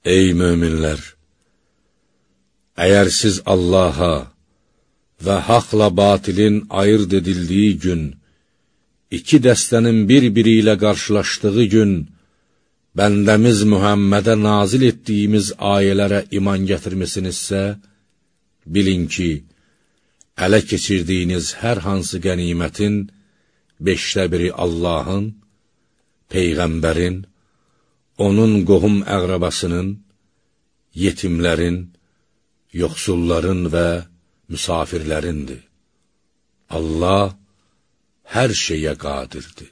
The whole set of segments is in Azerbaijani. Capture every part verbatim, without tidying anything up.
Ey möminlər! Əgər siz Allaha və haqla batilin ayırt edildiyi gün, iki dəstənin bir-biri ilə qarşılaşdığı gün, bəndəmiz Muhammədə nazil etdiyimiz ayələrə iman gətirmisinizsə, bilin ki, ələ keçirdiyiniz hər hansı qənimətin beşdə biri Allahın, Peyğəmbərin, onun qohum əqrabasının, yetimlərin, yoxsulların və müsafirlərindir. Allah hər şeyə qadirdir.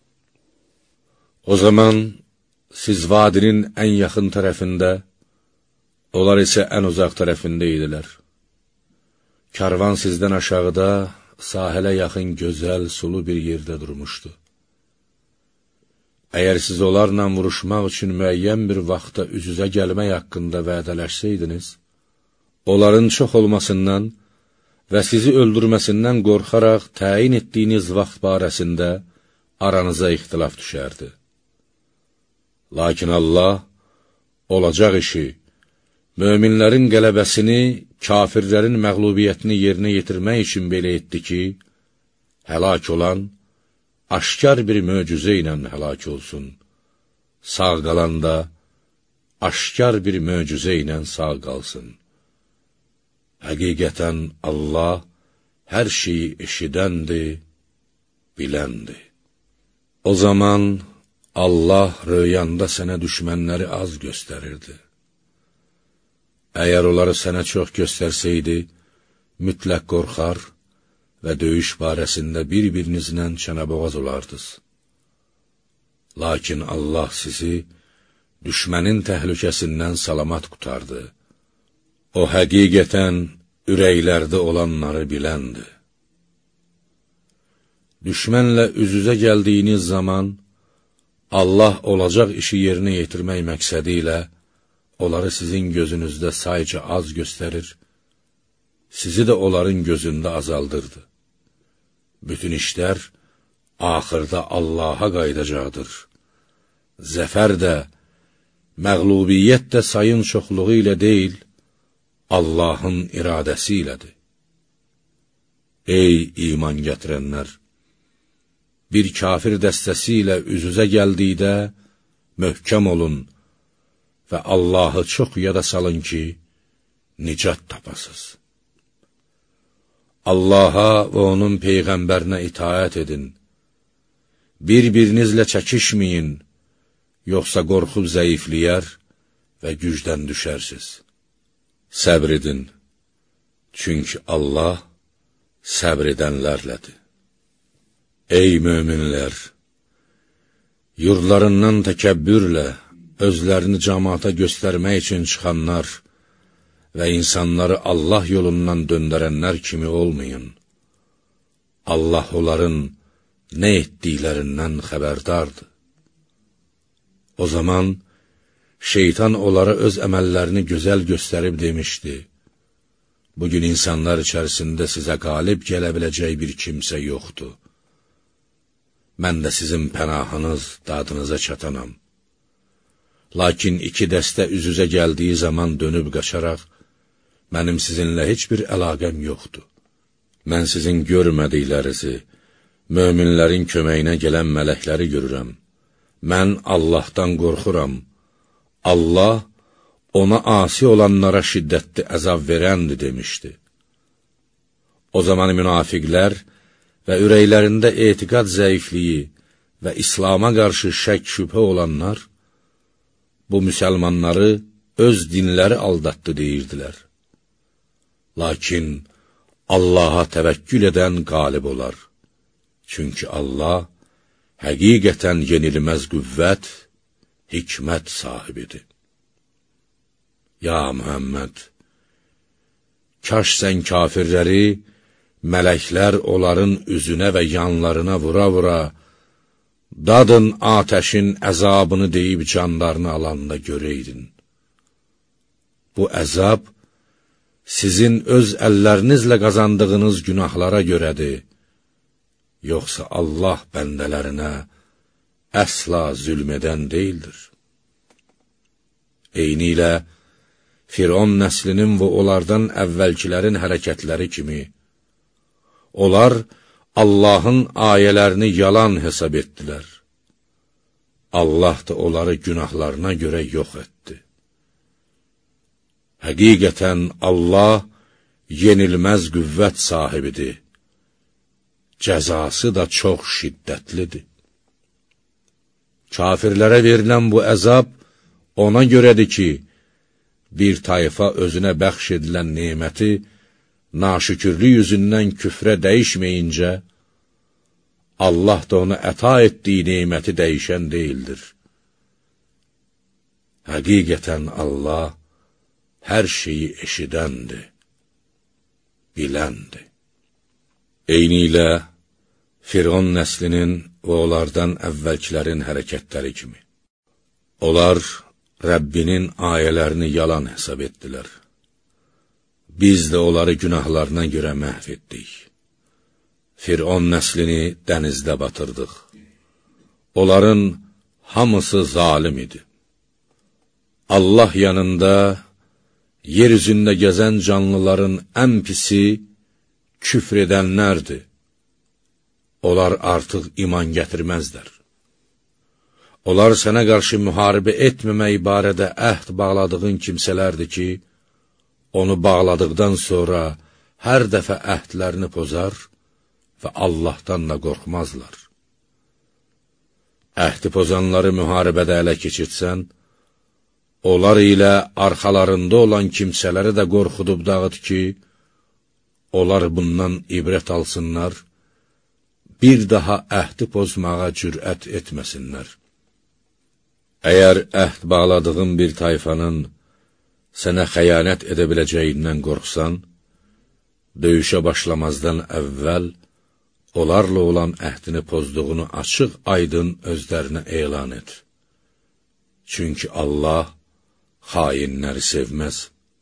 O zaman siz vadinin ən yaxın tərəfində, onlar isə ən uzaq tərəfində idilər. Karvan sizdən aşağıda, sahilə yaxın gözəl, sulu bir yerdə durmuşdu. Əgər siz onlarla vuruşmaq üçün müəyyən bir vaxtda üz-üzə gəlmək haqqında vədələşsəydiniz, onların çox olmasından və sizi öldürməsindən qorxaraq təyin etdiyiniz vaxt barəsində aranıza ixtilaf düşərdi. Lakin Allah olacaq işi, möminlərin qələbəsini, kafirlərin məğlubiyyətini yerinə yetirmək üçün belə etdi ki, həlak olan, aşkar bir möcüzə ilə həlak olsun. Sağ qalan da, aşkar bir möcüzə ilə sağ qalsın. Həqiqətən Allah hər şeyi eşidəndir, biləndir. O zaman Allah röyanda sənə düşmənləri az göstərirdi. Əgər onları sənə çox göstərsəydi, mütləq qorxar və döyüş barəsində bir-birinizlə çənəboğaz olardınız. Lakin Allah sizi düşmənin təhlükəsindən salamat qutardı. O həqiqətən ürəklərdə olanları biləndir. Düşmənlə üz-üzə gəldiyiniz zaman, Allah olacaq işi yerinə yetirmək məqsədi ilə, onları sizin gözünüzdə sayca az göstərir, sizi də onların gözündə azaldırdı. Bütün işlər axırda Allaha qaydacaqdır. Zəfər də, məğlubiyyət də sayın çoxluğu ilə deyil, Allahın iradəsi ilədir. Ey iman gətirənlər! Bir kafir dəstəsi ilə üz-üzə gəldikdə, möhkəm olun və Allahı çox yada salın ki, nicat tapasız. Allaha və onun Peyğəmbərinə itaət edin. Bir-birinizlə çəkişməyin, yoxsa qorxub zəifliyər və gücdən düşərsiz. Səbr edin, çünki Allah səbr edənlərlədir. Ey möminlər! Yurdlarından təkəbbürlə, özlərini cəmaata göstərmək üçün çıxanlar və insanları Allah yolundan döndərənlər kimi olmayın. Allah onların nə etdiklərindən xəbərdardır. O zaman şeytan onlara öz əməllərini gözəl göstərib demişdi, bugün insanlar içərisində sizə qalib gələ biləcək bir kimsə yoxdur. Mən də sizin pənahınız, dadınıza çatanam. Lakin iki dəstə üz-üzə gəldiyi zaman dönüb qaçaraq, mənim sizinlə heç bir əlaqəm yoxdur. Mən sizin görmədiklərinizi, möminlərin köməyinə gələn mələkləri görürəm. Mən Allahdan qorxuram. Allah ona asi olanlara şiddətli əzab verəndir demişdi. O zaman münafiqlər və ürəklərində etiqad zəifliyi və İslama qarşı şək şübhə olanlar, bu müsəlmanları öz dinləri aldatdı deyirdilər. Lakin Allaha təvəkkül edən qalib olar. Çünki Allah həqiqətən yenilməz qüvvət, hikmət sahibidir. Ya Muhammed, kaş sən kafirləri, mələklər onların üzünə və yanlarına vura-vura, dadın atəşin əzabını deyib canlarını alanda görəydin. Bu əzab, sizin öz əllərinizlə qazandığınız günahlara görədir, yoxsa Allah bəndələrinə əsla zülm edən deyildir. Eynilə, Firon nəslinin və onlardan əvvəlkilərin hərəkətləri kimi, onlar Allahın ayələrini yalan hesab etdilər. Allah da onları günahlarına görə yox etdi. Həqiqətən Allah yenilməz qüvvət sahibidir. Cəzası da çox şiddətlidir. Kafirlərə verilən bu əzab ona görədir ki, bir tayfa özünə bəxş edilən neməti naşükürlük yüzündən küfrə dəyişməyincə, Allah da ona əta etdiyi neməti dəyişən deyildir. Həqiqətən Allah hər şeyi eşidəndir, biləndir. Eynilə, Firon nəslinin və onlardan əvvəlkilərin hərəkətləri kimi. Onlar Rəbbinin ayələrini yalan hesab etdilər. Biz də onları günahlarına görə məhv etdik. Firon nəslini dənizdə batırdıq. Onların hamısı zalim idi. Allah yanında yer üzündə gəzən canlıların ən pisi küfr edənlərdir. Onlar artıq iman gətirməzlər. Onlar sənə qarşı müharibə etməmək barədə əhd bağladığın kimsələrdir ki, onu bağladıqdan sonra hər dəfə əhdlərini pozar və Allahdan da qorxmazlar. Əhdi pozanları müharibədə ələ keçirsən, onlar ilə arxalarında olan kimsələri də qorxudub dağıt ki, onlar bundan ibrət alsınlar, bir daha əhdi pozmağa cürət etməsinlər. Əgər əhd bağladığın bir tayfanın sənə xəyanət edə biləcəyindən qorxsan, döyüşə başlamazdan əvvəl onlarla olan əhdini pozduğunu açıq aydın özlərinə elan et. Çünki Allah xainləri sevməz.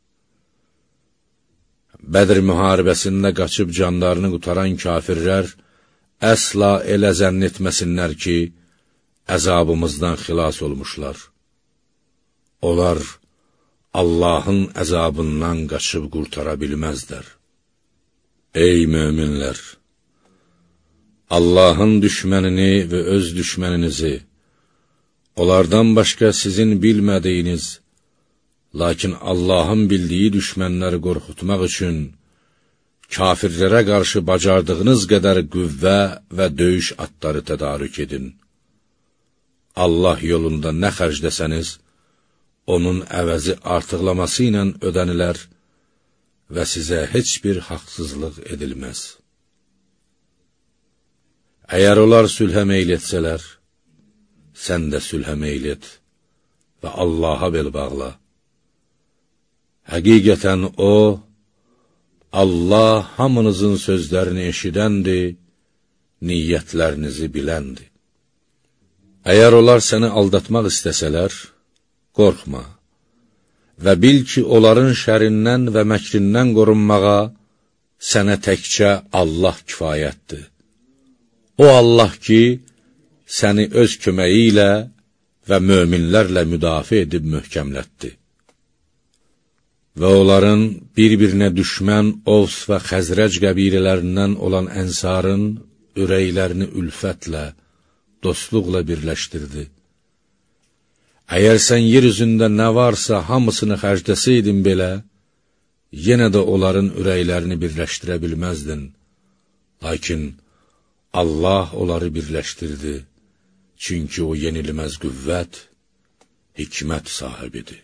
Bədr müharibəsində qaçıb canlarını qutaran kafirlər əsla elə zənn etməsinlər ki, əzabımızdan xilas olmuşlar. Onlar Allahın əzabından qaçıb qurtara bilməzlər. Ey möminlər! Allahın düşmənini və öz düşməninizi, onlardan başqa sizin bilmədiyiniz, lakin Allahın bildiyi düşmənləri qorxutmaq üçün kafirlərə qarşı bacardığınız qədər qüvvə və döyüş atları tədarük edin. Allah yolunda nə xərcləsəniz, onun əvəzi artıqlaması ilə ödənilər və sizə heç bir haqsızlıq edilməz. Əgər onlar sülhə meyl etsələr, sən də sülhə meyl et və Allaha bel bağla. Həqiqətən O, Allah hamınızın sözlərini eşidəndir, niyyətlərinizi biləndir. Əgər onlar səni aldatmaq istəsələr, qorxma və bil ki, onların şərindən və məkrindən qorunmağa sənə təkcə Allah kifayətdir. O Allah ki, səni öz köməyi ilə və möminlərlə müdafiə edib möhkəmlətdi. Və onların bir-birinə düşmən Ovs və Xəzrəc qəbilələrindən olan ənsarın ürəklərini ülfətlə, dostluqla birləşdirdi. Əgər sən yer üzündə nə varsa hamısını xərcləsəydin belə, yenə də onların ürəklərini birləşdirə bilməzdin. Lakin Allah onları birləşdirdi, çünki O yenilməz qüvvət, hikmət sahibidir.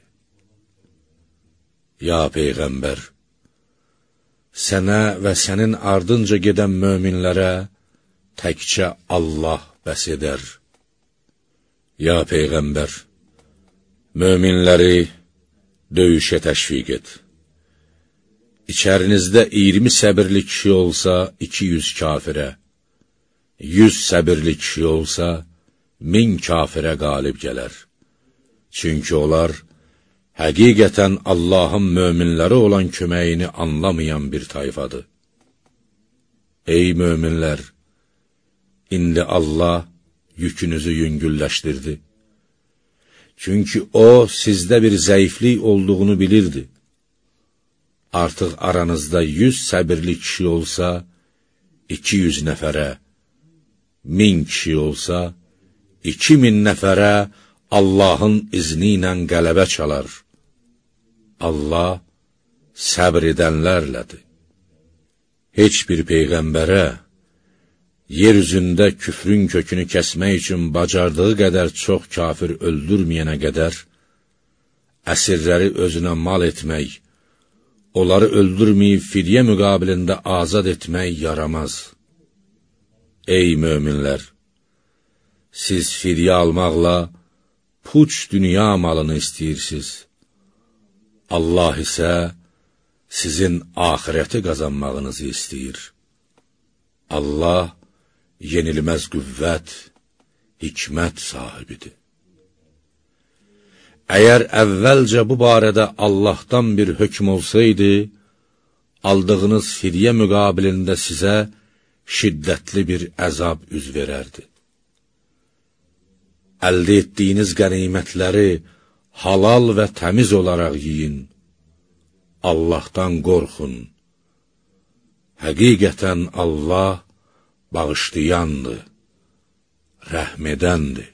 Ya Peyğəmbər, sənə və sənin ardınca gedən möminlərə təkcə Allah bəs edər. Ya Peyğəmbər, möminləri döyüşə təşviq et. İçərinizdə iyirmi səbirli kişi olsa, iki yüz kafirə, yüz səbirli kişi olsa, min kafirə qalib gələr. Çünki onlar həqiqətən Allahın möminləri olan köməyini anlamayan bir tayfadır. Ey möminlər! İndi Allah yükünüzü yüngülləşdirdi. Çünki o, sizdə bir zəiflik olduğunu bilirdi. Artıq aranızda yüz səbirli kişi olsa, iki yüz nəfərə, min kişi olsa, iki min nəfərə Allahın izni ilə qələbə çalar. Allah səbr edənlərlədir. Heç bir peyğəmbərə, yer üzündə küfrün kökünü kəsmək üçün bacardığı qədər çox kafir öldürməyənə qədər, əsirləri özünə mal etmək, onları öldürməyib fidyə müqabilində azad etmək yaramaz. Ey möminlər! Siz fidyə almaqla puç dünya malını istəyirsiniz. Allah isə sizin axirəti qazanmağınızı istəyir. Allah yenilməz qüvvət, hikmət sahibidir. Əgər əvvəlcə bu barədə Allahdan bir hökm olsaydı, aldığınız fidyə müqabilində sizə şiddətli bir əzab üz verərdi. Əldə etdiyiniz qənimətləri halal və təmiz olaraq yiyin. Allahdan qorxun. Həqiqətən Allah bağışlayandır, rəhm edəndir.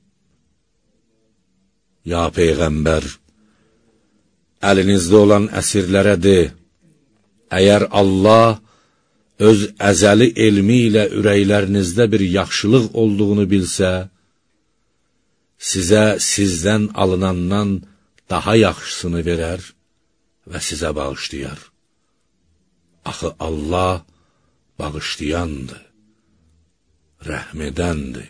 Ya Peyğəmbər, əlinizdə olan əsirlərə de, əgər Allah öz əzəli elmi ilə ürəklərinizdə bir yaxşılıq olduğunu bilsə, sizə sizdən alınandan daha yaxşısını verər və sizə bağışlayar. Axı Allah bağışlayandır, rəhm edəndir.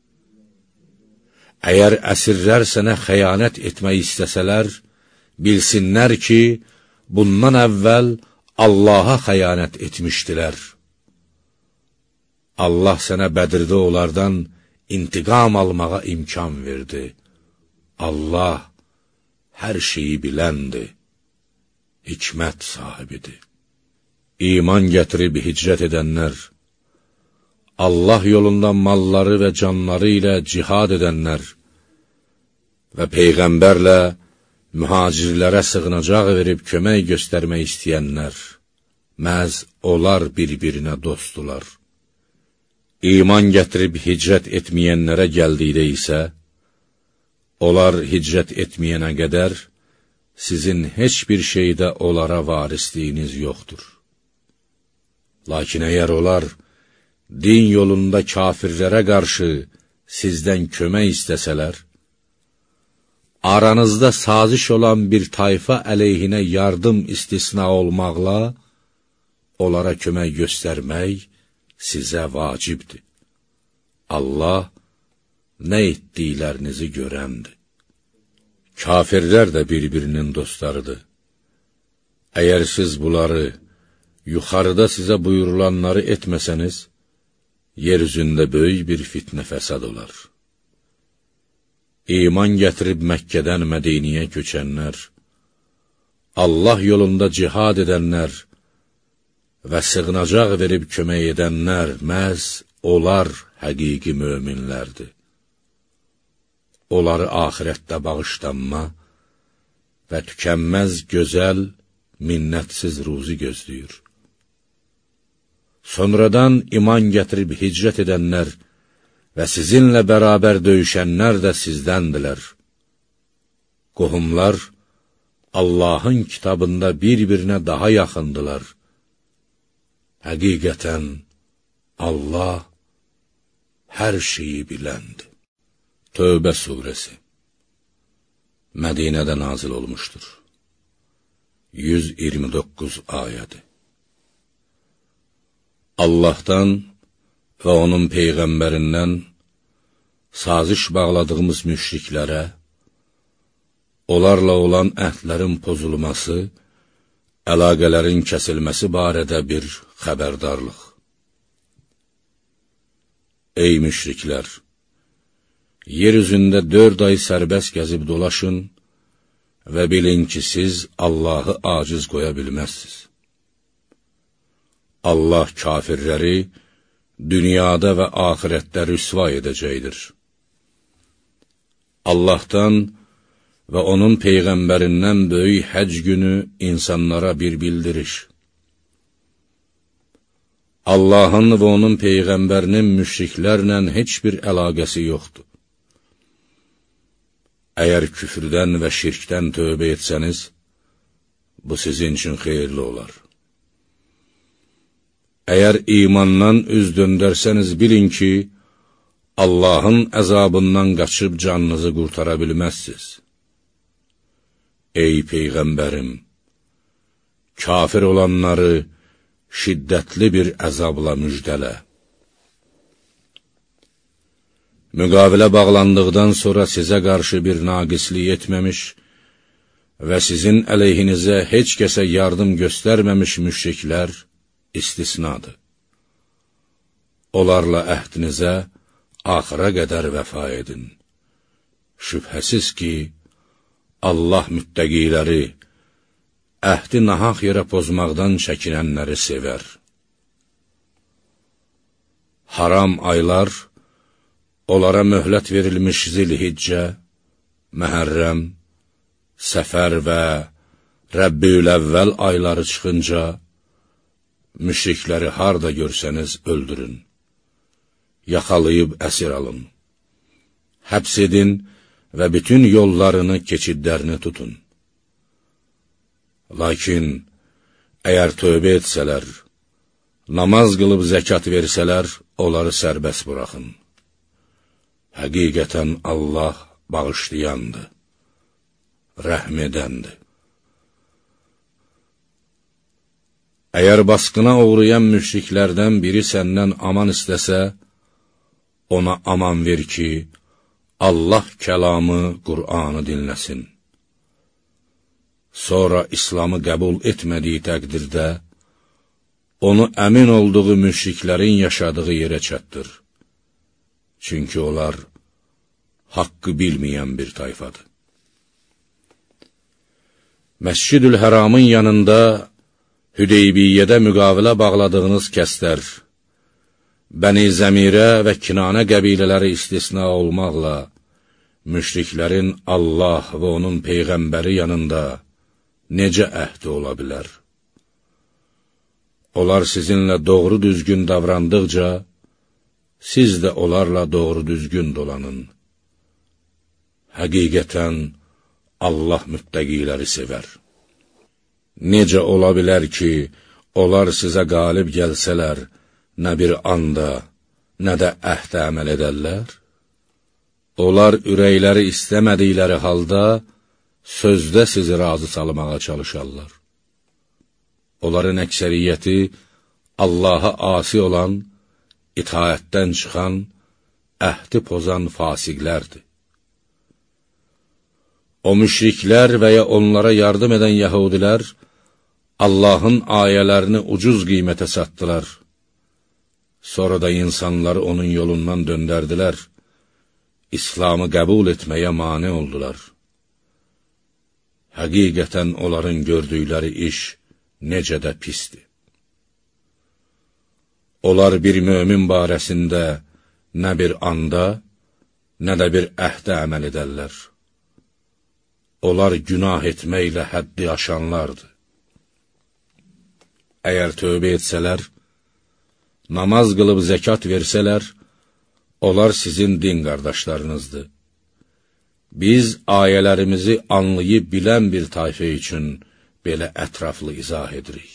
Əgər əsirlər sənə xəyanət etmək istəsələr, bilsinlər ki, bundan əvvəl Allaha xəyanət etmişdilər. Allah sənə Bədirdə onlardan intiqam almağa imkan verdi. Allah hər şeyi biləndir, hikmət sahibidir. İman gətirib hicrət edənlər, Allah yolunda malları və canları ilə cihad edənlər və Peyğəmbərlə mühacirlərə sığınacaq verib kömək göstərmək istəyənlər, məhz onlar bir-birinə dostdular. İman gətirib hicrət etməyənlərə gəldikdə isə, onlar hicrət etməyənə qədər sizin heç bir şeydə onlara varisliyiniz yoxdur. Lakin əgər onlar din yolunda kafirlərə qarşı sizdən kömək istəsələr, aranızda saziş olan bir tayfa əleyhinə yardım istisna olmaqla, onlara kömək göstərmək sizə vacibdir. Allah nə etdiklərinizi görəndir. Kafirlər də bir-birinin dostlarıdır. Əgər siz bunları, yuxarıda sizə buyurulanları etməsəniz, yer üzündə böyük bir fitnə fəsad olar. İman gətirib Məkkədən Mədiniyə köçənlər, Allah yolunda cihad edənlər və sığınacaq verib kömək edənlər məhz onlar həqiqi möminlərdir. Onları axirətdə bağışlanma və tükənməz gözəl, minnətsiz ruzi gözləyir. Sonradan iman gətirib hicrət edənlər və sizinlə bərabər döyüşənlər də sizdəndirlər. Qohumlar Allahın kitabında bir-birinə daha yaxındılar. Həqiqətən Allah hər şeyi biləndir. Tövbə surəsi Mədinədə nazil olmuşdur. yüz iyirmi doqquz ayədi. Allahdan və onun Peyğəmbərindən saziş bağladığımız müşriklərə, onlarla olan əhdlərin pozulması, əlaqələrin kəsilməsi barədə bir xəbərdarlıq. Ey müşriklər! Yer üzündə dörd ay sərbəst gəzib dolaşın və bilin ki, siz Allahı aciz qoya bilməzsiniz. Allah kafirləri dünyada və axirətdə rüsva edəcəkdir. Allahdan və onun Peyğəmbərindən böyük həc günü insanlara bir bildiriş. Allahın və onun Peyğəmbərinin müşriklərlə heç bir əlaqəsi yoxdur. Əgər küfrdən və şirkdən tövbə etsəniz, bu sizin üçün xeyirli olar. Əgər imandan üz döndərsəniz, bilin ki, Allahın əzabından qaçıb canınızı qurtara bilməzsiniz. Ey Peyğəmbərim, kafir olanları şiddətli bir əzabla müjdələ. Müqavilə bağlandıqdan sonra sizə qarşı bir naqislik etməmiş və sizin əleyhinizə heç kəsə yardım göstərməmiş müşriklər istisnadır. Onlarla əhdinizə axıra qədər vəfa edin. Şübhəsiz ki, Allah müttəqiləri, əhdi nahaq yerə pozmaqdan çəkinənləri sevər. Haram aylar, onlara möhlət verilmiş Zilhiccə, Məhərrəm, Səfər və Rəbbiül-Əvvəl ayları çıxınca, müşrikləri harda görsəniz öldürün, yaxalayıb əsir alın, həbs edin və bütün yollarını, keçidlərini tutun. Lakin, əgər tövbə etsələr, namaz qılıb zəkat versələr, onları sərbəst buraxın. Həqiqətən Allah bağışlayandır, rəhm edəndir. Əgər basqına uğrayan müşriklərdən biri səndən aman istəsə, ona aman ver ki, Allah kəlamı, Qur'anı dinləsin. Sonra İslamı qəbul etmədiyi təqdirdə, onu əmin olduğu müşriklərin yaşadığı yerə çatdır. Çünki onlar haqqı bilməyən bir tayfadır. Məscid-ül-Həramın yanında Hüdeybiyyədə müqavilə bağladığınız kəslər, Bəni Zəmirə və Kinanə qəbilələri istisna olmaqla, müşriklərin Allah və onun Peyğəmbəri yanında necə əhdi ola bilər? Onlar sizinlə doğru düzgün davrandıqca, siz də onlarla doğru düzgün dolanın. Həqiqətən, Allah müttəqiləri sevər. Necə ola bilər ki, onlar sizə qalib gəlsələr, nə bir anda, nə də əhdə əməl edərlər? Onlar ürəkləri istəmədikləri halda, sözdə sizi razı salmağa çalışarlar. Onların əksəriyyəti Allaha asi olan, itaətdən çıxan, əhdi pozan fasiqlərdir. O müşriklər və ya onlara yardım edən yəhudilər, Allahın ayələrini ucuz qiymətə satdılar. Sonra da insanları onun yolundan döndərdilər, İslamı qəbul etməyə mane oldular. Həqiqətən onların gördükləri iş necə də pisdir. Onlar bir mömin barəsində nə bir anda, nə də bir əhdə əməl edərlər. Onlar günah etməklə həddi aşanlardır. Əgər tövbə etsələr, namaz qılıb zəkat versələr, onlar sizin din qardaşlarınızdır. Biz ayələrimizi anlayıb bilən bir tayfə üçün belə ətraflı izah edirik.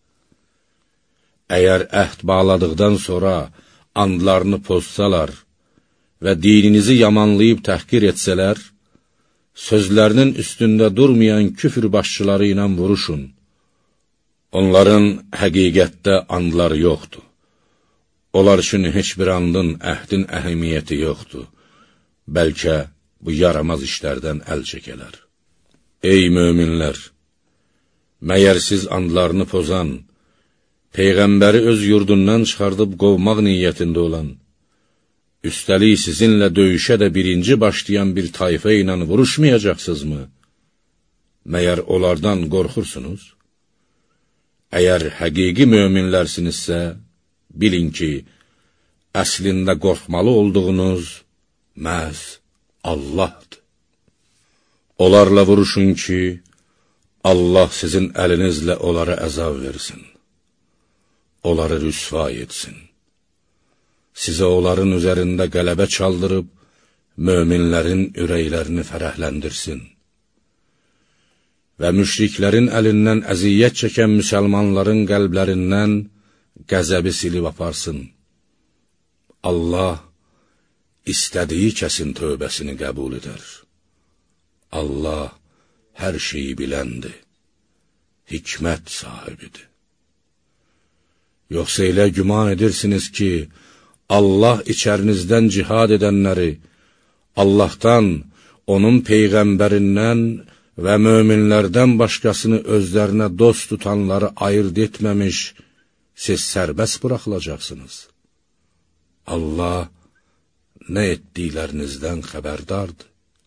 Əgər əhd bağladıqdan sonra andlarını pozsalar və dininizi yamanlayıb təhqir etsələr, sözlərinin üstündə durmayan küfr başçıları ilə vuruşun. Onların həqiqətdə andları yoxdur. Onlar üçün heç bir andın, əhdin əhəmiyyəti yoxdur. Bəlkə bu yaramaz işlərdən əl çəkələr. Ey möminlər! Məyər siz andlarını pozan, Peyğəmbəri öz yurdundan çıxardıb qovmaq niyyətində olan, üstəlik sizinlə döyüşə də birinci başlayan bir tayfə ilə vuruşmayacaqsınızmı? Məyər onlardan qorxursunuz? Əgər həqiqi möminlərsinizsə, bilin ki, əslində qorxmalı olduğunuz məhz Allahdır. Onlarla vuruşun ki, Allah sizin əlinizlə onlara əzab versin, onları rüsva etsin. Sizə onların üzərində qələbə çaldırıb, möminlərin ürəklərini fərəhləndirsin və müşriklərin əlindən əziyyət çəkən müsəlmanların qəlblərindən qəzəbi silib aparsın. Allah istədiyi kəsin tövbəsini qəbul edər. Allah hər şeyi biləndir, hikmət sahibidir. Yoxsa elə güman edirsiniz ki, Allah içərinizdən cihad edənləri, Allahdan, onun peyğəmbərindən və möminlərdən başqasını özlərinə dost tutanları ayırt etməmiş, siz sərbəst buraxılacaqsınız. Allah nə etdiklərinizdən xəbərdardır.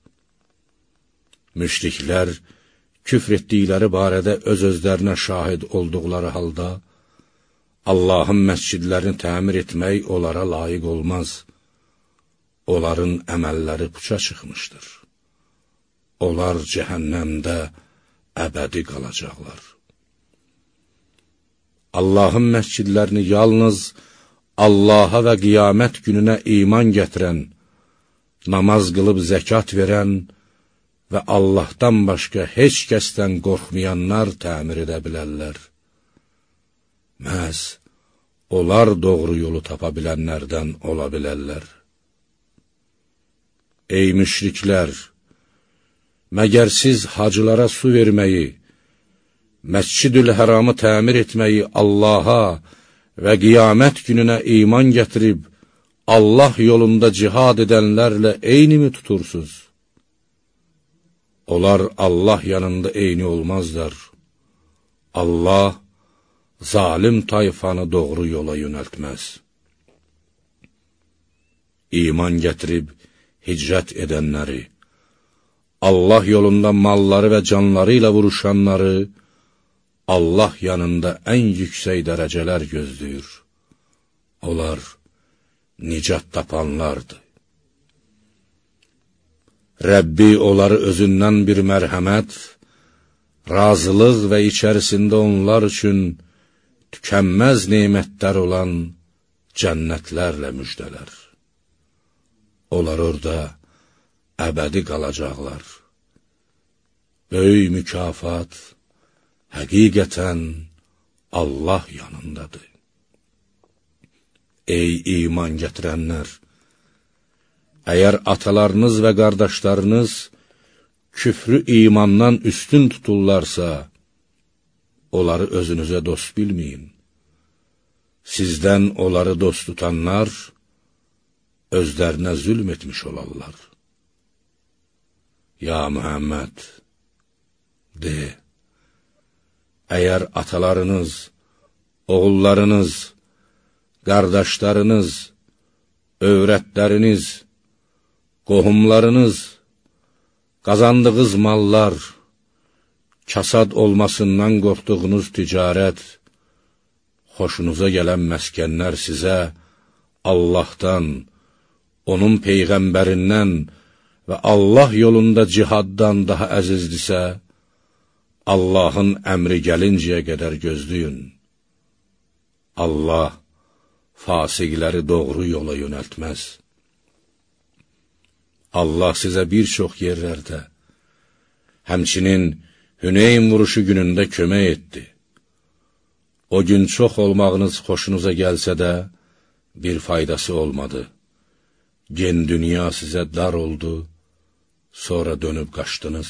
Müşriklər küfr etdikləri barədə öz-özlərinə şahid olduqları halda, Allahın məscidlərini təmir etmək onlara layiq olmaz. Onların əməlləri puça çıxmışdır. Onlar cəhənnəmdə əbədi qalacaqlar. Allahın məscidlərini yalnız Allaha və qiyamət gününə iman gətirən, namaz qılıb zəkat verən və Allahdan başqa heç kəsdən qorxmayanlar təmir edə bilərlər. Məhz onlar doğru yolu tapa bilənlərdən ola bilərlər. Ey müşriklər! Məgər siz hacılara su verməyi, Məscid-ül-Həramı təmir etməyi Allaha və qiyamət gününə iman gətirib, Allah yolunda cihad edənlərlə eynimi tutursuz? Onlar Allah yanında eyni olmazlar. Allah zalim tayfanı doğru yola yönəltməz. İman gətirib hicrət edənləri, Allah yolunda malları və canları ilə vuruşanları, Allah yanında ən yüksək dərəcələr gözləyir. Onlar nicat tapanlardır. Rəbbi onları özündən bir mərhəmət, razılıq və içərisində onlar üçün tükənməz nemətlər olan cənnətlərlə müjdələr. Onlar orada əbədi qalacaqlar. Böyük mükafat həqiqətən Allah yanındadır. Ey iman gətirənlər! Əgər atalarınız və qardaşlarınız küfrü imandan üstün tuturlarsa, onları özünüzə dost bilməyin. Sizdən onları dost tutanlar, özlərinə zülm etmiş olarlar. Ya Muhammed, de, əgər atalarınız, oğullarınız, qardaşlarınız, övrətləriniz, qohumlarınız, qazandığınız mallar, kasad olmasından qorxduğunuz ticarət, xoşunuza gələn məskənlər sizə Allahdan, onun peyğəmbərindən və Allah yolunda cihaddan daha əzizdirsə, Allahın əmri gəlincəyə qədər gözləyin. Allah fasiqləri doğru yola yönəltməz. Allah sizə bir çox yerlərdə, həmçinin Hüneyn vuruşu günündə kömək etdi. O gün çox olmağınız xoşunuza gəlsə də, bir faydası olmadı. Gen dünya sizə dar oldu, sonra dönüb qaçdınız.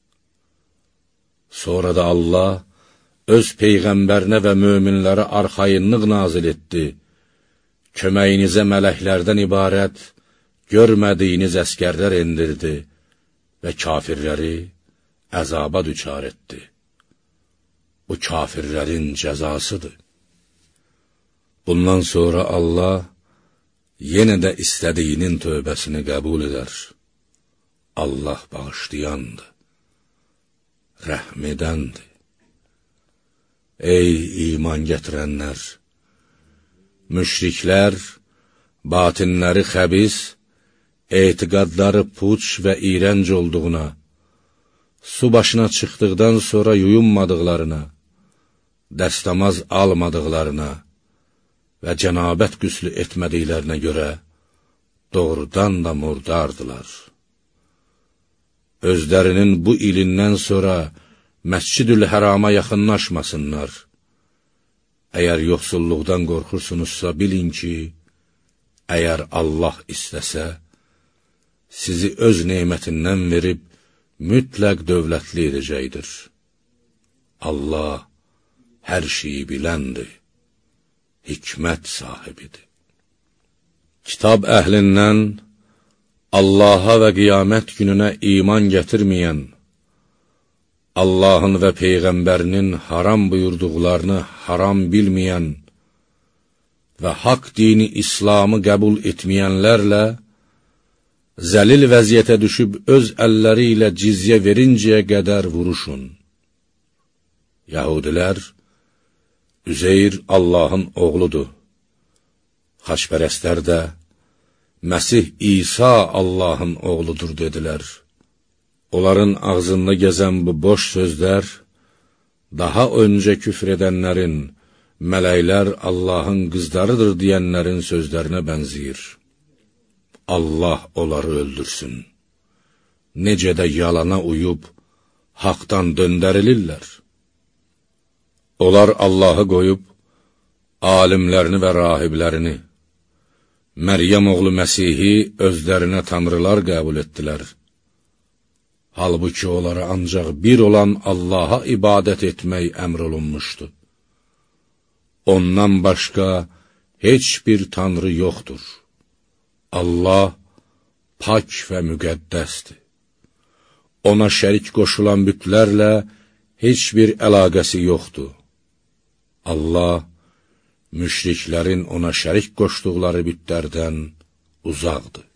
Sonra da Allah öz peyğəmbərinə və möminlərə arxayınlıq nazil etdi. Köməyinizə mələklərdən ibarət, görmədiyiniz əskərlər endirdi və kafirləri əzaba düçar etdi. Bu kafirlərin cəzasıdır. Bundan sonra Allah yenə də istədiyinin tövbəsini qəbul edər. Allah bağışlayandır, rəhm edəndir. Ey iman gətirənlər! Müşriklər, batinləri xəbis, etiqadları puç və iyrənc olduğuna, su başına çıxdıqdan sonra yuyunmadıqlarına, dəstəmaz almadıqlarına və cənabət qüslü etmədiklərinə görə doğrudan da murdardılar. Özlərinin bu ilindən sonra Məscid-ül Hərama yaxınlaşmasınlar. Əgər yoxsulluqdan qorxursunuzsa, bilin ki, əgər Allah istəsə, sizi öz nemətindən verib, mütləq dövlətli edəcəkdir. Allah hər şeyi biləndir, hikmət sahibidir. Kitab əhlindən Allaha və qiyamət gününə iman gətirməyən, Allahın və Peyğəmbərinin haram buyurduqlarını haram bilməyən və haqq dini İslamı qəbul etməyənlərlə zəlil vəziyyətə düşüb öz əlləri ilə cizyə verincəyə qədər vuruşun. Yahudilər, Üzeyr Allahın oğludur. Xaçpərəstlər də, Məsih İsa Allahın oğludur dedilər. Onların ağzında gəzən bu boş sözlər, daha öncə küfr edənlərin, mələklər Allahın qızlarıdır deyənlərin sözlərinə bənziyir. Allah onları öldürsün. Necə də yalana uyub, haqdan döndərilirlər. Onlar Allahı qoyub, alimlərini və rahiblərini, Məryəm oğlu Məsihi özlərinə tanrılar qəbul etdilər. Halbuki onlara ancaq bir olan Allaha ibadət etmək əmr olunmuşdu. Ondan başqa heç bir tanrı yoxdur. Allah pak və müqəddəsdir. Ona şərik qoşulan bütlərlə heç bir əlaqəsi yoxdur. Allah, müşriklərin ona şərik qoşduqları bütlərdən uzaqdır.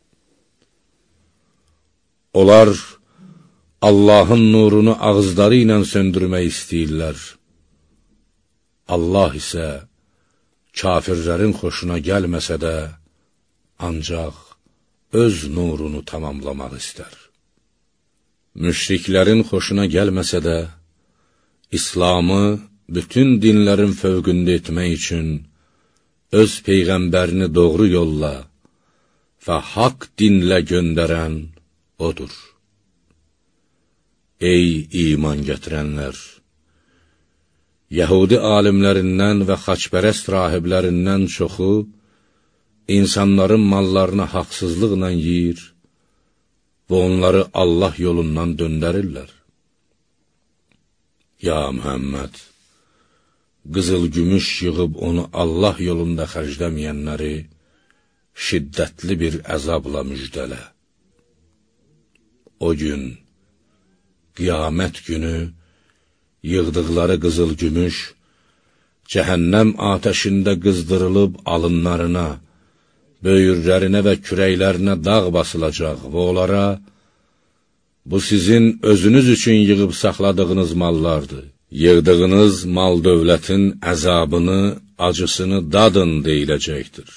Onlar Allahın nurunu ağızları ilə söndürmək istəyirlər. Allah isə kafirlərin xoşuna gəlməsə də, ancaq öz nurunu tamamlamaq istər. Müşriklərin xoşuna gəlməsə də, İslamı bütün dinlərin fövqündə etmək üçün öz Peyğəmbərini doğru yolla və haqq dinlə göndərən odur. Ey iman gətirənlər! Yəhudi alimlərindən və xaçpərəst rahiblərindən çoxu, insanların mallarını haqsızlıqla yiyir və onları Allah yolundan döndərirlər. Ya Muhammed! Qızıl-gümüş yığıb onu Allah yolunda xərcləməyənləri şiddətli bir əzabla müjdələ. O gün, qiyamət günü, yığdıqları qızıl-gümüş, cəhənnəm atəşində qızdırılıb alınlarına, böyürlərinə və kürəklərinə dağ basılacaq və onlara, bu sizin özünüz üçün yığıb saxladığınız mallardır. Yığdığınız mal dövlətin əzabını, acısını dadın deyiləcəkdir.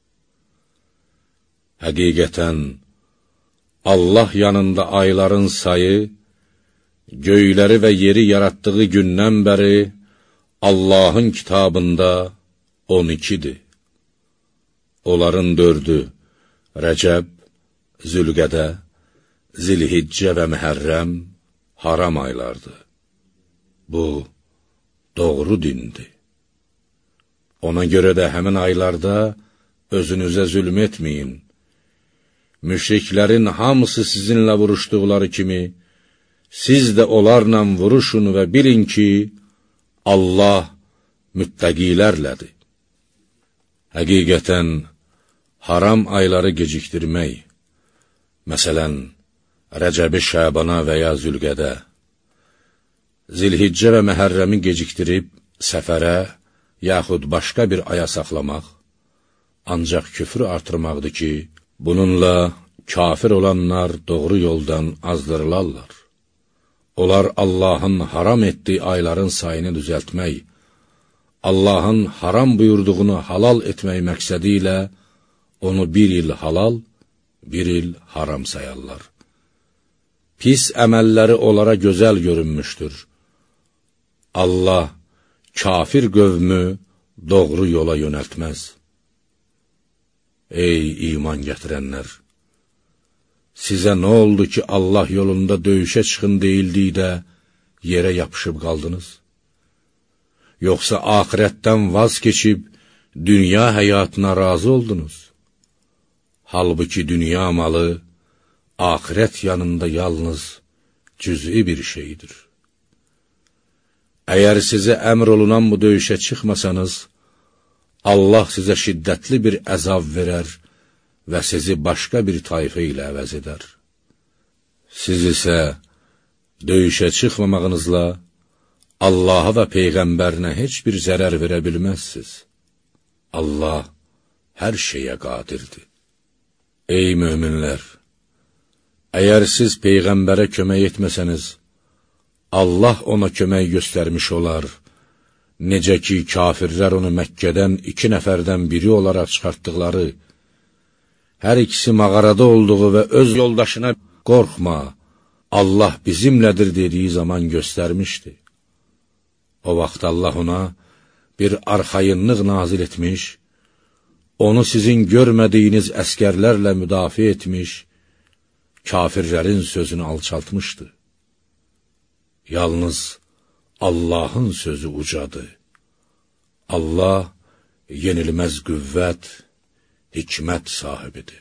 Həqiqətən, Allah yanında ayların sayı, göyləri və yeri yaratdığı gündən bəri Allahın kitabında on ikidir. Onların dördü, Rəcəb, Zülqədə, Zilhiccə və Məhərrəm haram aylardır. Bu, doğru dindir. Ona görə də həmin aylarda özünüzə zülm etməyin. Müşriklərin hamısı sizinlə vuruşduqları kimi, siz də onlarla vuruşun və bilin ki, Allah müttəqilərlədir. Həqiqətən, haram ayları gecikdirmək, məsələn, Rəcəbi Şəbana və ya Zülqədə, Zilhiccə və Məhərrəmi gecikdirib səfərə, yaxud başqa bir aya saxlamaq, ancaq küfrü artırmaqdır ki, bununla kafir olanlar doğru yoldan azdırılarlar. Onlar Allahın haram etdiyi ayların sayını düzəltmək, Allahın haram buyurduğunu halal etmək məqsədi ilə onu bir il halal, bir il haram sayarlar. pis əməlləri onlara gözəl görünmüşdür. Allah kafir qövmü doğru yola yönəltməz. Ey iman gətirənlər! Sizə nə oldu ki, Allah yolunda döyüşə çıxın deyildikdə yerə yapışıb qaldınız? Yoxsa axirətdən vaz keçib, dünya həyatına razı oldunuz? Halbuki dünya malı, axirət yanında yalnız cüz'i bir şeydir. Əgər sizə əmr olunan bu döyüşə çıxmasanız, Allah sizə şiddətli bir əzab verər və sizi başqa bir tayfı ilə əvəz edər. Siz isə döyüşə çıxmamağınızla Allaha və Peyğəmbərinə heç bir zərər verə bilməzsiniz. Allah hər şeyə qadirdir. Ey möminlər! Əgər siz Peyğəmbərə kömək etməsəniz, Allah ona kömək göstərmiş olar, necə ki, kafirlər onu Məkkədən iki nəfərdən biri olaraq çıxartdıqları, hər ikisi mağarada olduğu və öz yoldaşına qorxma, Allah bizimlədir dediyi zaman göstərmişdi. O vaxt Allah ona bir arxayınlıq nazil etmiş, onu sizin görmədiyiniz əskərlərlə müdafiə etmiş, kafirlərin sözünü alçaltmışdı. Yalnız Allahın sözü ucadır. Allah yenilməz qüvvət, hikmət sahibidir.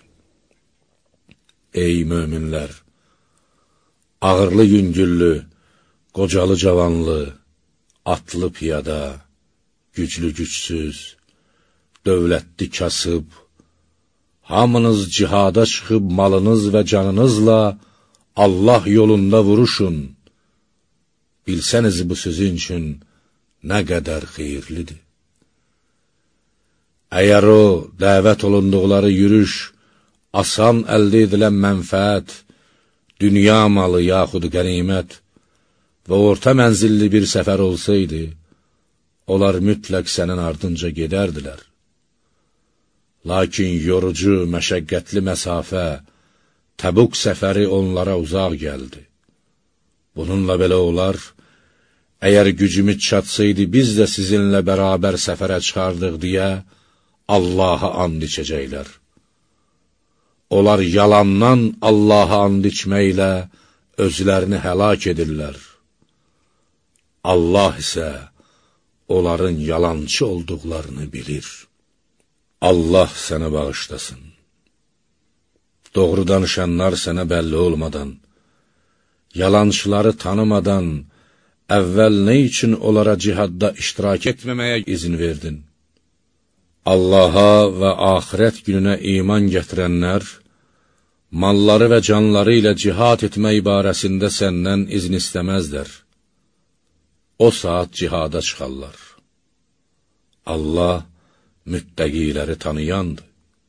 Ey möminlər! Ağırlı yüngüllü, qocalı cavanlı, atlı piyada, güclü gücsüz, dövlətli kasıb, hamınız cihada çıxıb malınız və canınızla Allah yolunda vuruşun. Bilsəniz bu sizin üçün nə qədər xeyirlidir. Əgər o, dəvət olunduqları yürüş, asan əldə edilən mənfəət, dünya malı yaxud qənimət və orta mənzilli bir səfər olsaydı, onlar mütləq sənin ardınca gedərdilər. Lakin yorucu, məşəqqətli məsafə, Təbuk səfəri onlara uzaq gəldi. Bununla belə olar, əgər gücümüz çatsaydı, biz də sizinlə bərabər səfərə çıxardıq deyə Allaha and içəcəklər. Onlar yalandan Allaha and içməklə özlərini həlak edirlər. Allah isə onların yalançı olduqlarını bilir. Allah sənə bağışlasın. Doğru danışanlar sənə bəlli olmadan, yalançıları tanımadan, əvvəl nə üçün onlara cihadda iştirak etməməyə izin verdin? Allaha və axirət gününə iman gətirənlər, malları və canları ilə cihad etmək barəsində səndən izin istəməzlər. O saat cihada çıxarlar. Allah müttəqiləri tanıyandır.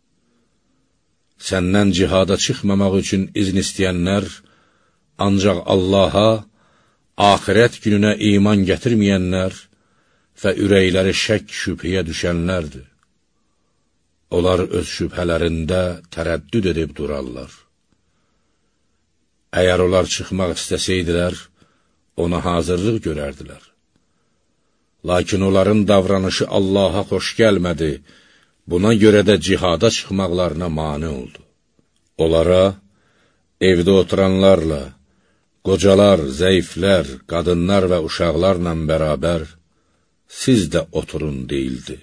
Səndən cihada çıxmamaq üçün izin istəyənlər, ancaq Allaha, axirət gününə iman gətirməyənlər və ürəkləri şək şübhəyə düşənlərdir. Onlar öz şübhələrində tərəddüd edib durarlar. Əgər onlar çıxmaq istəsəydilər, ona hazırlıq görərdilər. Lakin onların davranışı Allaha xoş gəlmədi, buna görə də cihada çıxmaqlarına mane oldu. Onlara, evdə oturanlarla, qocalar, zəiflər, qadınlar və uşaqlarla bərabər, siz də oturun deyildi.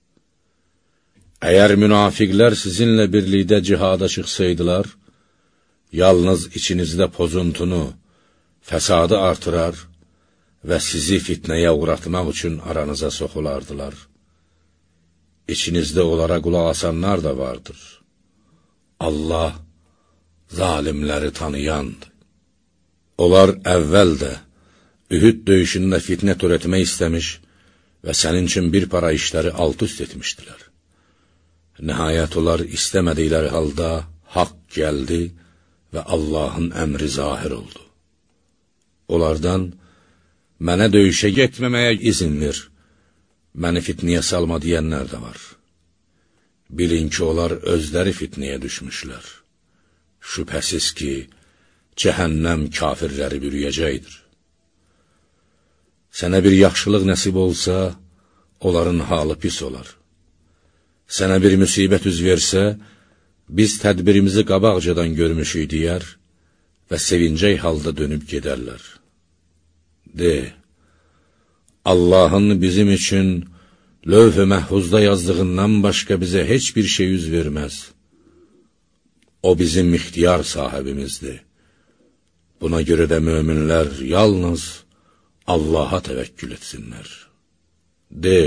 Əgər münafiqlər sizinlə birlikdə cihada çıxsaydılar, yalnız içinizdə pozuntunu, fəsadı artırar və sizi fitnəyə uğratmaq üçün aranıza soxulardılar. İçinizdə onlara qulaq asanlar da vardır. Allah zalimləri tanıyandır. Onlar əvvəl də Ühüd döyüşündə fitnə törətmək istəmiş və sənin üçün bir para işləri alt-üst etmişdilər. Nəhayət onlar istəmədikləri halda haqq gəldi və Allahın əmri zahir oldu. Onlardan, mənə döyüşə getməməyə izin ver, məni fitniyə salma deyənlər də var. Bilin ki, onlar özləri fitniyə düşmüşlər. Şübhəsiz ki, cəhənnəm kafirləri bürüyəcəkdir. Sənə bir yaxşılıq nəsib olsa, onların halı pis olar. Sənə bir müsibət üz versə, biz tədbirimizi qabaqcadan görmüşük deyər və sevincək halda dönüb gedərlər. De, Allahın bizim üçün lövh-i məhfuzda yazdığından başqa bizə heç bir şey üz verməz. O bizim ixtiyar sahibimizdir. Buna görə də möminlər yalnız Allaha təvəkkül etsinlər. De,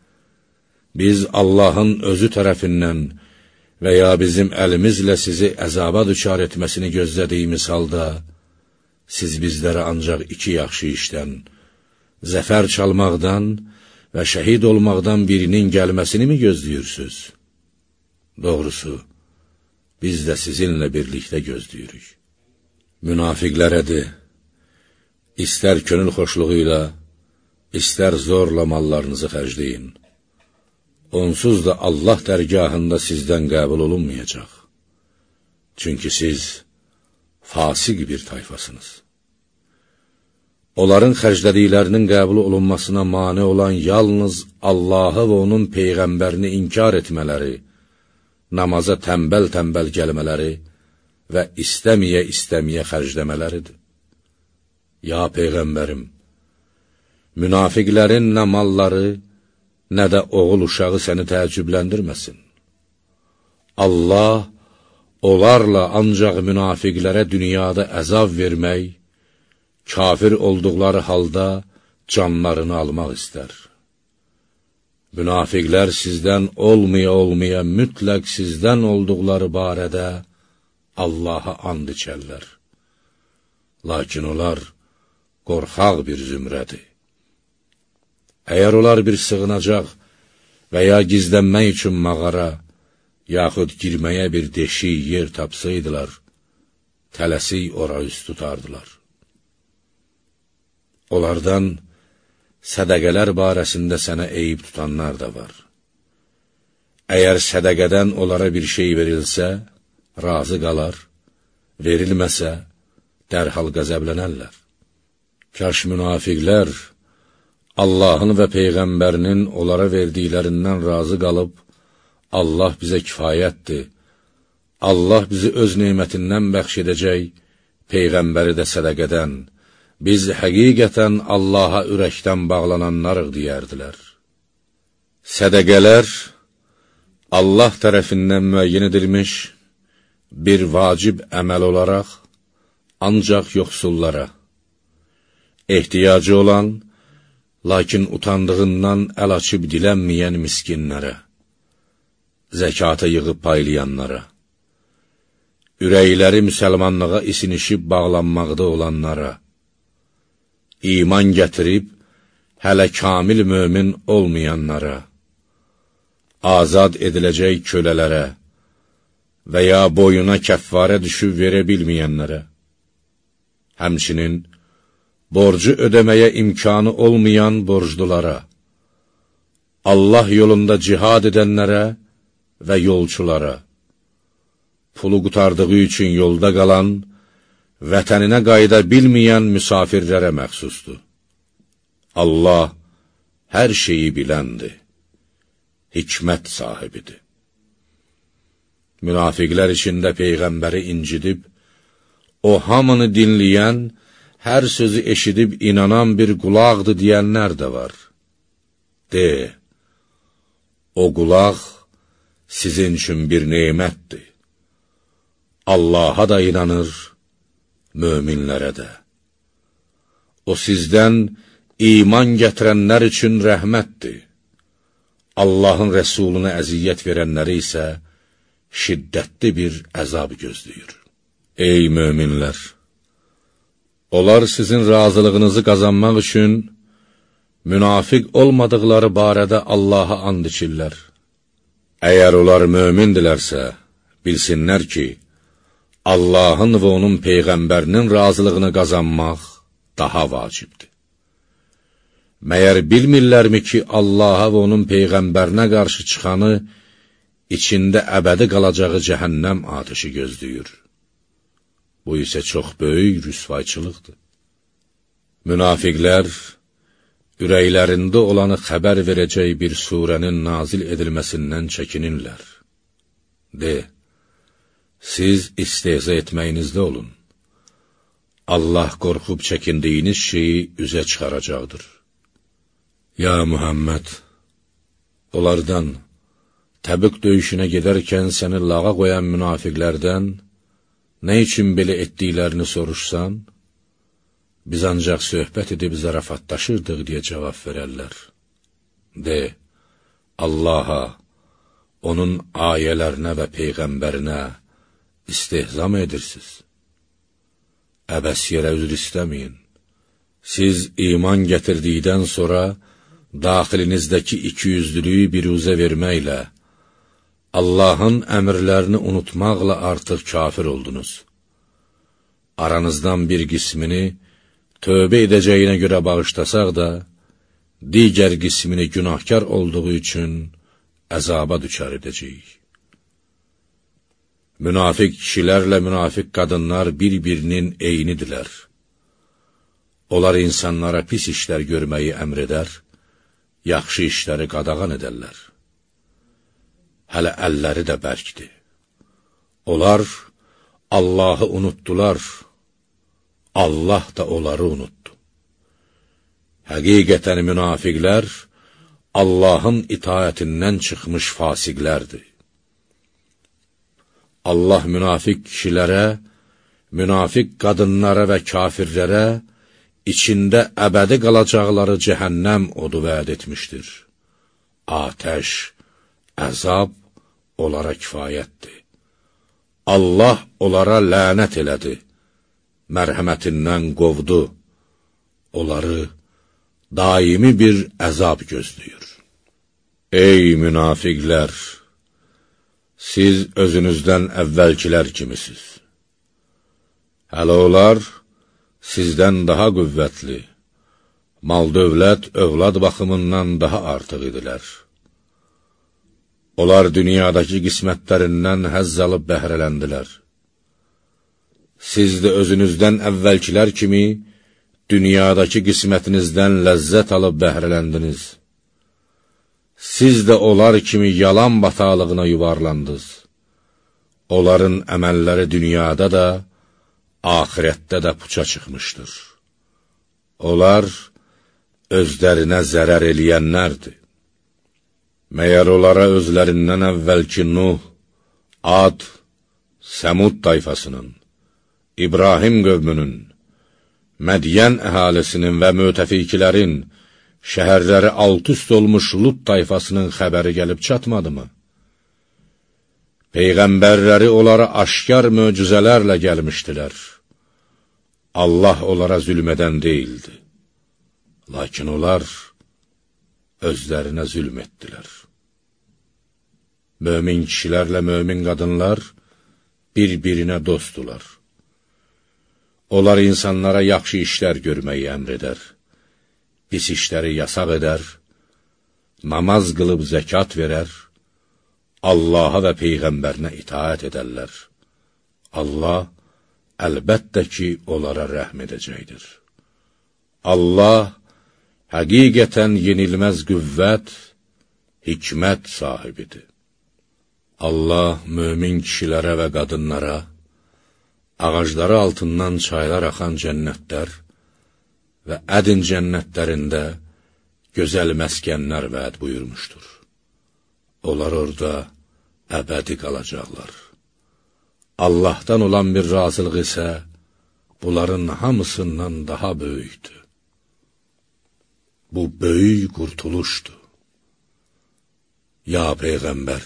biz Allahın özü tərəfindən və ya bizim əlimizlə sizi əzaba düçar etməsini gözlədiyimiz halda, siz bizlərə ancaq iki yaxşı işdən, zəfər çalmaqdan və şəhid olmaqdan birinin gəlməsini mi gözləyirsiniz? Doğrusu, biz də sizinlə birlikdə gözləyirik. Münafiqlərə de, istər könül xoşluğu ilə, istər zorla mallarınızı xərcləyin. Onsuz da Allah dərgahında sizdən qəbul olunmayacaq. Çünki siz fasiq bir tayfasınız. Onların xərclədiklərinin qəbul olunmasına mane olan yalnız Allahı və onun Peyğəmbərini inkar etmələri, namaza tənbəl-tənbəl gəlmələri və istəməyə-istəməyə xərcləmələridir. Ya Peyğəmbərim, münafiqlərin nə malları, nə də oğul uşağı səni təəccübləndirməsin. Allah onlarla ancaq münafiqlərə dünyada əzab vermək, kafir olduqları halda canlarını almaq istər. Münafiqlər sizdən olmaya-olmaya mütləq sizdən olduqları barədə Allaha and içərlər. Lakin onlar qorxaq bir zümrədir. Əgər onlar bir sığınacaq və ya gizlənmək üçün mağara, yaxud girməyə bir deşik yer tapsaydılar, tələsik ora üst tutardılar. Onlardan sədəqələr barəsində sənə eyib tutanlar da var. Əgər sədəqədən onlara bir şey verilsə, razı qalar, verilməsə, dərhal qəzəblənərlər. Kaş münafiqlər Allahın və Peyğəmbərinin onlara verdiklərindən razı qalıb, Allah bizə kifayətdir, Allah bizi öz nemətindən bəxş edəcək, Peyğəmbəri də sədəqədən, biz həqiqətən Allaha ürəkdən bağlananlarıq deyərdilər. Sədəqələr Allah tərəfindən müəyyən edilmiş bir vacib əməl olaraq ancaq yoxsullara, ehtiyacı olan, lakin utandığından əl açıb dilənməyən miskinlərə, zəkata yığıb paylayanlara, ürəkləri müsəlmanlığa isinişib bağlanmaqda olanlara, iman gətirib, hələ kamil mömin olmayanlara, azad ediləcək kölələrə və ya boyuna kəffarə düşüb verə bilməyənlərə, həmçinin borcu ödəməyə imkanı olmayan borclulara, Allah yolunda cihad edənlərə və yolçulara, pulu qutardığı üçün yolda qalan, vətəninə qayıda bilməyən müsafirlərə məxsusdur. Allah hər şeyi biləndir, hikmət sahibidir. Münafiqlər içində Peyğəmbəri incidib, o hamını dinləyən, hər sözü eşidib inanan bir qulaqdır deyənlər də var. De, o qulaq sizin üçün bir neymətdir. Allaha da inanır, möminlərə də. O sizdən iman gətirənlər üçün rəhmətdir. Allahın rəsuluna əziyyət verənləri isə şiddətli bir əzab gözləyir. Ey möminlər! Onlar sizin razılığınızı qazanmaq üçün münafiq olmadıqları barədə Allaha and içirlər. Əgər onlar mömindilərsə, bilsinlər ki, Allahın və onun Peyğəmbərinin razılığını qazanmaq daha vacibdir. Məyər bilmirlərmi ki, Allaha və onun Peyğəmbərinə qarşı çıxanı içində əbədi qalacağı cəhənnəm ateşi gözləyir. Bu isə çox böyük rüsvayçılıqdır. Münafiqlər, ürəklərində olanı xəbər verəcək bir surənin nazil edilməsindən çəkinirlər. De, siz istehza etməyinizdə olun. Allah qorxub çəkindiyiniz şeyi üzə çıxaracaqdır. Ya Muhammed, onlardan, Təbük döyüşünə gedərkən səni lağa qoyan münafiqlərdən nə üçün belə etdiklərini soruşsan, biz ancaq söhbət edib zarafatlaşırdıq deyə cavab verərlər. De, Allaha, onun ayələrinə və Peyğəmbərinə istehza mı edirsiniz? Əbəs yerə üzr istəməyin. Siz iman gətirdikdən sonra daxilinizdəki ikiyüzlülüyü biruzə verməklə, Allahın əmrlərini unutmaqla artıq kafir oldunuz. Aranızdan bir qismini tövbə edəcəyinə görə bağışlasaq da, digər qismini günahkar olduğu üçün əzaba düçar edəcəyik. Münafiq kişilərlə münafiq qadınlar bir-birinin eynidirlər. Onlar insanlara pis işlər görməyi əmr edər, yaxşı işləri qadağan edərlər. Hələ əlləri də bərkdir. Onlar Allahı unutdular, Allah da onları unutdu. Həqiqətən münafiqlər Allahın itaətindən çıxmış fasiqlərdir. Allah münafiq kişilərə, münafiq qadınlara və kafirlərə içində əbədi qalacaqları cəhənnəm odu vəd etmişdir. Atəş, əzab onlara kifayətdir. Allah onlara lənət elədi, mərhəmətindən qovdu. Onları daimi bir əzab gözləyir. Ey münafiqlər! Siz özünüzdən əvvəlkilər kimisiniz. Hələ onlar sizdən daha qüvvətli, mal-dövlət, övlad baxımından daha artıq idilər. Onlar dünyadakı qismətlərindən həzz alıb bəhrələndilər. Siz də özünüzdən əvvəlkilər kimi dünyadakı qismətinizdən ləzzət alıb bəhrələndiniz. Siz də onlar kimi yalan batağlığına yuvarlandınız. Onların əməlləri dünyada da, axirətdə də puça çıxmışdır. Onlar özlərinə zərər eləyənlərdir. Məyər onlara özlərindən əvvəlki Nuh, Ad, Səmud tayfasının, İbrahim qövmünün, Mədiyən əhalisinin və mütəfikilərin, şəhərləri alt-üst olmuş Lut tayfasının xəbəri gəlib çatmadı mı? Peyğəmbərləri onlara aşkar möcüzələrlə gəlmişdilər. Allah onlara zülmədən deyildi. Lakin onlar özlərinə zülm etdilər. Mömin kişilərlə mömin qadınlar bir-birinə dostdular. Onlar insanlara yaxşı işlər görməyi əmr edər, pis işləri yasaq edər, namaz qılıb zəkat verər, Allaha və Peyğəmbərinə itaət edərlər. Allah əlbəttə ki, onlara rəhm edəcəkdir. Allah həqiqətən yenilməz qüvvət, hikmət sahibidir. Allah mömin kişilərə və qadınlara, ağacları altından çaylar axan cənnətlər və ədin cənnətlərində gözəl məskənlər vəd buyurmuşdur. Onlar orada əbədi qalacaqlar. Allahdan olan bir razılıq isə bunların hamısından daha böyükdür. Bu böyük qurtuluşdur. Ya Peyğəmbər,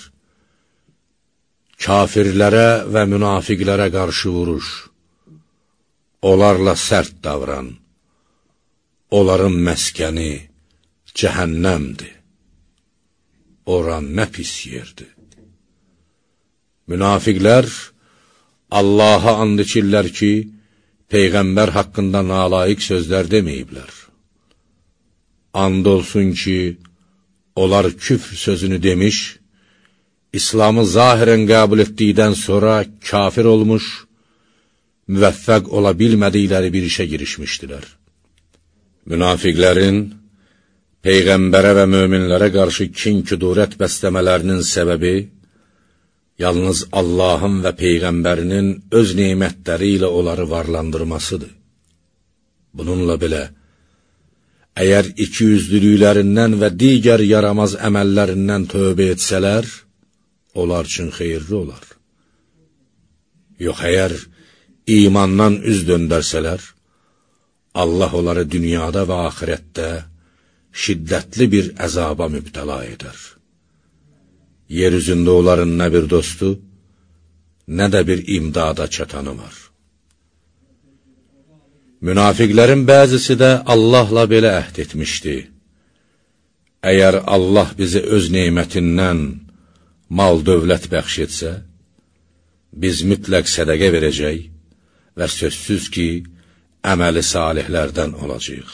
kafirlərə və münafiqlərə qarşı vuruş, onlarla sərt davran, onların məskəni cəhənnəmdir. Ora nə pis yerdir. Münafiqlər Allaha and içirlər ki, Peyğəmbər haqqında nalayiq sözlər deməyiblər. And olsun ki, onlar küfr sözünü demiş, İslamı zahirən qəbul etdikdən sonra kafir olmuş, müvəffəq ola bilmədikləri bir işə girişmişdilər. Münafiqlərin Peyğəmbərə və möminlərə qarşı kin-küdurət bəsləmələrinin səbəbi yalnız Allahın və Peyğəmbərinin öz nemətləri ilə onları varlandırmasıdır. Bununla belə, əgər ikiyüzlülüklərindən və digər yaramaz əməllərindən tövbə etsələr, onlar üçün xeyirli olar. Yox, əgər imandan üz döndərsələr, Allah onları dünyada və axirətdə şiddətli bir əzaba mübtəla edər. Yer üzündə onların nə bir dostu, nə də bir imdada çatanı var. Münafiqlərin bəzisi də Allahla belə əhd etmişdi. Əgər Allah bizi öz nemətindən mal dövlət bəxş etsə, biz mütləq sədəqə verəcək və sözsüz ki, əməli salihlərdən olacaq.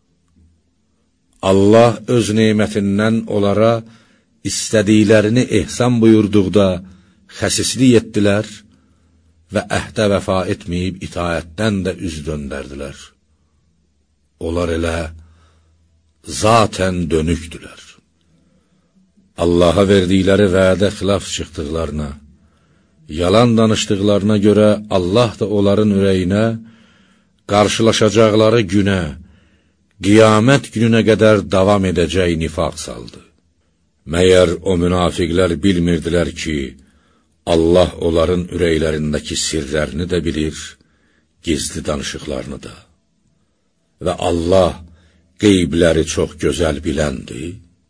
Allah öz nemətindən onlara istədiklərini ehsan buyurduqda xəsislik etdilər və əhdə vəfa etməyib itaətdən də üz döndərdilər. Onlar elə zatən dönükdülər. Allaha verdikləri vədə xilaf çıxdıqlarına, yalan danışdıqlarına görə Allah da onların ürəyinə qarşılaşacaqları günə, qiyamət gününə qədər davam edəcək nifaq saldı. Məyər o münafiqlər bilmirdilər ki, Allah onların ürəklərindəki sirlərini də bilir, gizli danışıqlarını da. Və Allah qeybləri çox gözəl biləndir.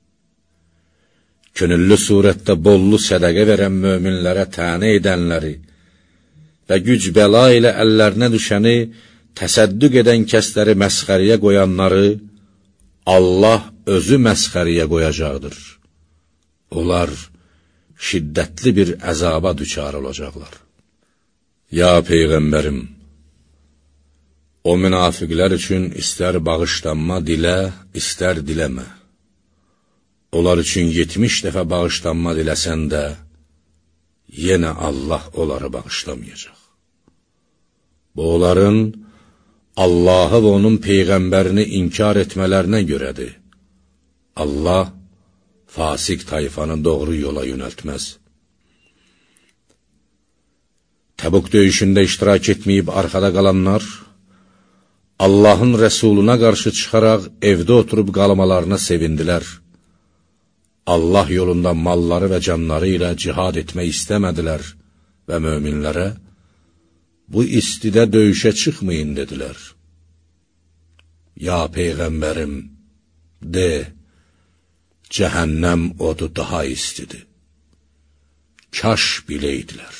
Könüllü surətdə bollu sədəqə verən möminlərə tənə edənləri və güc bəla ilə əllərinə düşəni təsəddüq edən kəsləri məsxəriyə qoyanları Allah özü məsxəriyə qoyacaqdır. Onlar şiddətli bir əzaba düçar olacaqlar. Ya Peyğəmbərim, o münafiqlər üçün istər bağışlanma dilə, istər diləmə. Onlar üçün yetmiş dəfə bağışlanma diləsən də, yenə Allah onları bağışlamayacaq. Bu, onların Allahı və onun Peyğəmbərini inkar etmələrinə görədir. Allah fasik tayfanı doğru yola yönəltməz. Təbuk döyüşündə iştirak etməyib arxada qalanlar, Allahın rəsuluna qarşı çıxaraq evdə oturub qalmalarına sevindilər. Allah yolunda malları və canları ilə cihad etmək istəmədilər və möminlərə, bu istidə döyüşə çıxmayın, dedilər. Ya Peyğəmbərim, de, cəhənnəm odu daha istidir. Kaş biləydilər.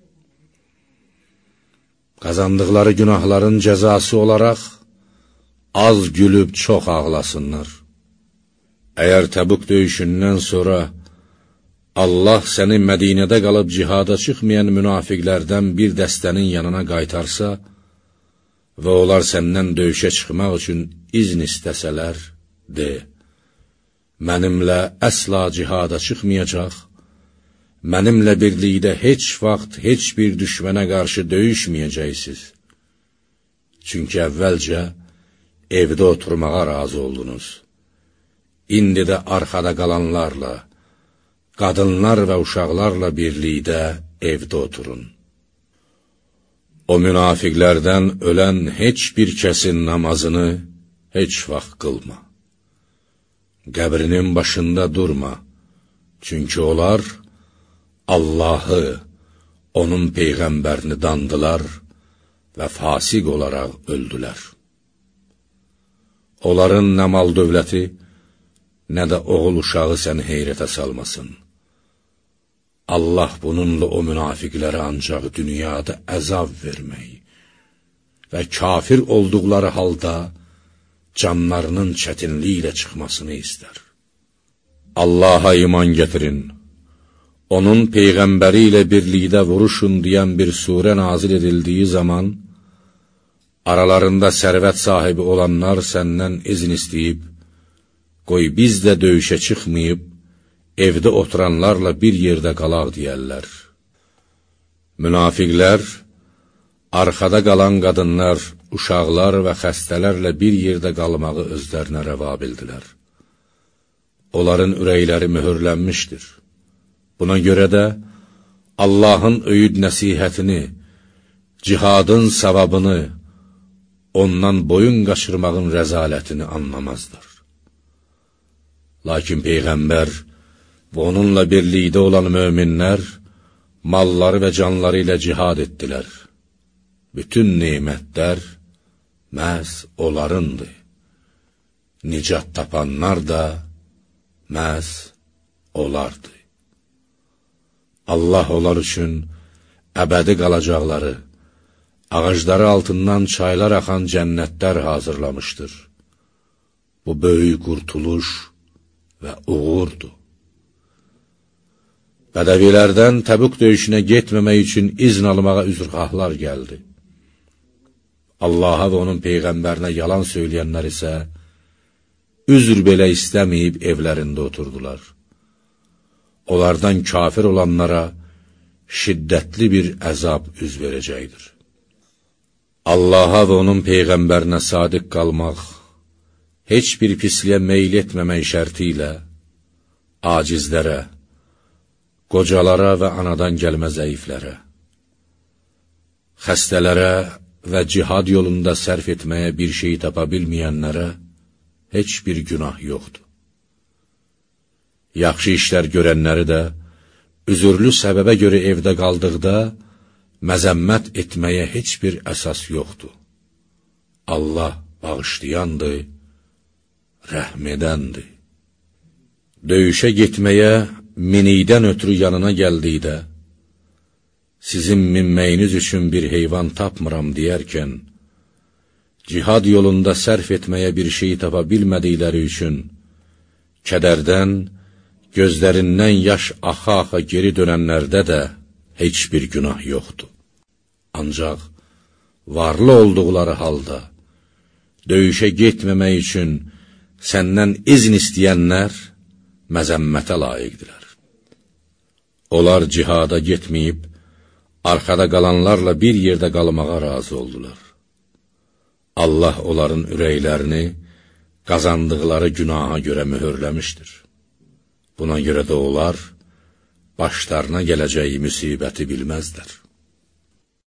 Qazandıqları günahların cəzası olaraq, az gülüb çox ağlasınlar. Əgər Təbuk döyüşündən sonra Allah səni Mədinədə qalıb cihada çıxmayan münafiqlərdən bir dəstənin yanına qaytarsa və onlar səndən döyüşə çıxmaq üçün izn istəsələr, de, mənimlə əsla cihada çıxmayacaq, mənimlə birlikdə heç vaxt heç bir düşmənə qarşı döyüşməyəcəksiniz. Çünki əvvəlcə evdə oturmağa razı oldunuz. İndi də arxada qalanlarla, qadınlar və uşaqlarla birlikdə evdə oturun. O münafiqlərdən ölən heç bir kəsin namazını heç vaxt qılma. Qəbrinin başında durma, çünki onlar Allahı, onun Peyğəmbərini dandılar və fasiq olaraq öldülər. Onların nə mal dövləti, nə də oğul uşağı səni heyrətə salmasın. Allah bununla o münafiqlərə ancaq dünyada əzab vermək və kafir olduqları halda canlarının çətinliyi ilə çıxmasını istər. Allaha iman gətirin, onun Peyğəmbəri ilə birlikdə vuruşun deyən bir surə nazil edildiyi zaman, aralarında sərvət sahibi olanlar səndən izin istəyib, qoy biz də döyüşə çıxmayıb, evdə oturanlarla bir yerdə qalaq deyərlər. Münafiqlər, Arxada qalan qadınlar, uşaqlar və xəstələrlə bir yerdə qalmağı özlərinə rəva bildilər. Onların ürəkləri möhürlənmişdir. Buna görə də Allahın öyüd nəsihətini, cihadın savabını, ondan boyun qaçırmağın rəzalətini anlamazlar. Lakin Peyğəmbər və onunla birlikdə olan möminlər malları və canları ilə cihad etdilər. Bütün nemətlər məhz onlarındır. Nicat tapanlar da məhz onlardır. Allah onlar üçün əbədi qalacaqları, ağacları altından çaylar axan cənnətlər hazırlamışdır. Bu böyük qurtuluş və uğurdur. Bədəvilərdən Təbuk döyüşünə getməmək üçün izn almağa üzrxahlar gəldi. Allaha və onun Peyğəmbərinə yalan söyləyənlər isə üzr belə istəməyib evlərində oturdular. Onlardan kafir olanlara şiddətli bir əzab üz verəcəkdir. Allaha və onun Peyğəmbərinə sadiq qalmaq, heç bir pisliyə meyl etməmək şərti ilə acizlərə, qocalara və anadan gəlmə zəiflərə, xəstələrə və cihad yolunda sərf etməyə bir şey tapa bilməyənlərə heç bir günah yoxdur. Yaxşı işlər görənləri də üzürlü səbəbə görə evdə qaldıqda məzəmmət etməyə heç bir əsas yoxdur. Allah bağışlayandır, rəhm edəndir. Döyüşə getməyə minikdən ötürü yanına gəldikdə, sizin minməyiniz üçün bir heyvan tapmıram deyərkən, cihad yolunda sərf etməyə bir şey tapa bilmədikləri üçün, kədərdən, gözlərindən yaş axa-axa geri dönənlərdə də heç bir günah yoxdur. Ancaq varlı olduqları halda, döyüşə getməmək üçün səndən izn istəyənlər məzəmmətə layiqdirlər. Onlar cihada getməyib, arxada qalanlarla bir yerdə qalmağa razı oldular. Allah onların ürəklərini qazandıqları günaha görə möhürləmişdir. Buna görə də onlar başlarına gələcəyi müsibəti bilməzlər.